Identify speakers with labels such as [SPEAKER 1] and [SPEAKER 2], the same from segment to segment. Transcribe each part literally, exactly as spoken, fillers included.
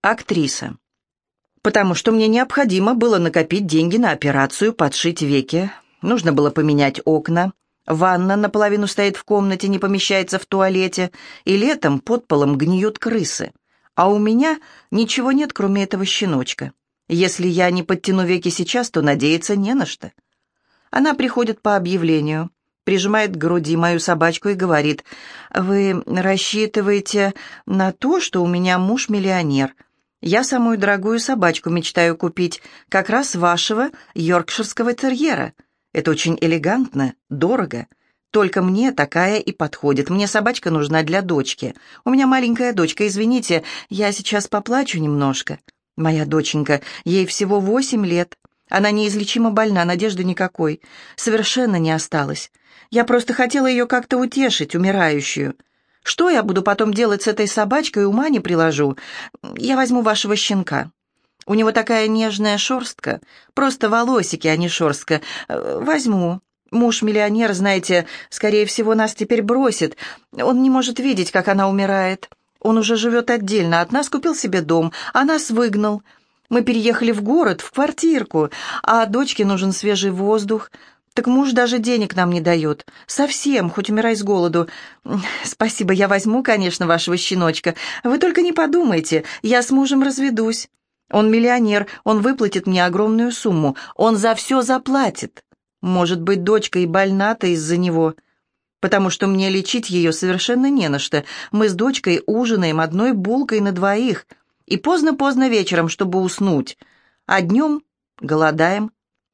[SPEAKER 1] Актриса. Потому что мне необходимо было накопить деньги на операцию, подшить веки. Нужно было поменять окна. Ванна наполовину стоит в комнате, не помещается в туалете. И летом под полом гниют крысы. А у меня ничего нет, кроме этого щеночка. Если я не подтяну веки сейчас, то надеяться не на что. Она приходит по объявлению, прижимает к груди мою собачку и говорит: «Вы рассчитываете на то, что у меня муж-миллионер. Я самую дорогую собачку мечтаю купить, как раз вашего йоркширского терьера. Это очень элегантно, дорого. Только мне такая и подходит. Мне собачка нужна для дочки. У меня маленькая дочка, извините, я сейчас поплачу немножко. Моя доченька, ей всего восемь лет. Она неизлечимо больна, надежды никакой. Совершенно не осталось. Я просто хотела ее как-то утешить, умирающую. Что я буду потом делать с этой собачкой, ума не приложу. Я возьму вашего щенка. У него такая нежная шерстка. Просто волосики, а не шерстка. Возьму. Муж-миллионер, знаете, скорее всего, нас теперь бросит. Он не может видеть, как она умирает. Он уже живет отдельно от нас, купил себе дом, а нас выгнал. Мы переехали в город, в квартирку, а дочке нужен свежий воздух. Так муж даже денег нам не дает. Совсем, хоть умирай с голоду. Спасибо, я возьму, конечно, вашего щеночка. Вы только не подумайте, я с мужем разведусь. Он миллионер, он выплатит мне огромную сумму. Он за все заплатит. Может быть, дочка и больна-то из-за него. Потому что мне лечить ее совершенно не на что. Мы с дочкой ужинаем одной булкой на двоих. И поздно-поздно вечером, чтобы уснуть. А днем голодаем.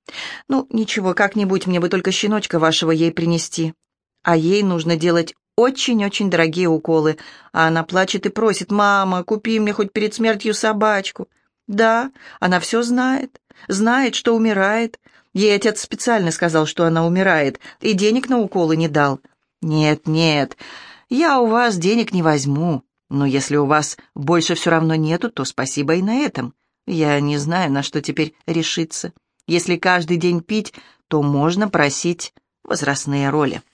[SPEAKER 1] Ну, ничего, как-нибудь мне бы только щеночка вашего ей принести. А ей нужно делать очень-очень дорогие уколы. А она плачет и просит: «Мама, купи мне хоть перед смертью собачку». Да, она все знает. Знает, что умирает. Ей отец специально сказал, что она умирает, и денег на уколы не дал. Нет, нет, я у вас денег не возьму. Но если у вас больше все равно нету, то спасибо и на этом. Я не знаю, на что теперь решиться. Если каждый день пить, то можно просить возрастные роли.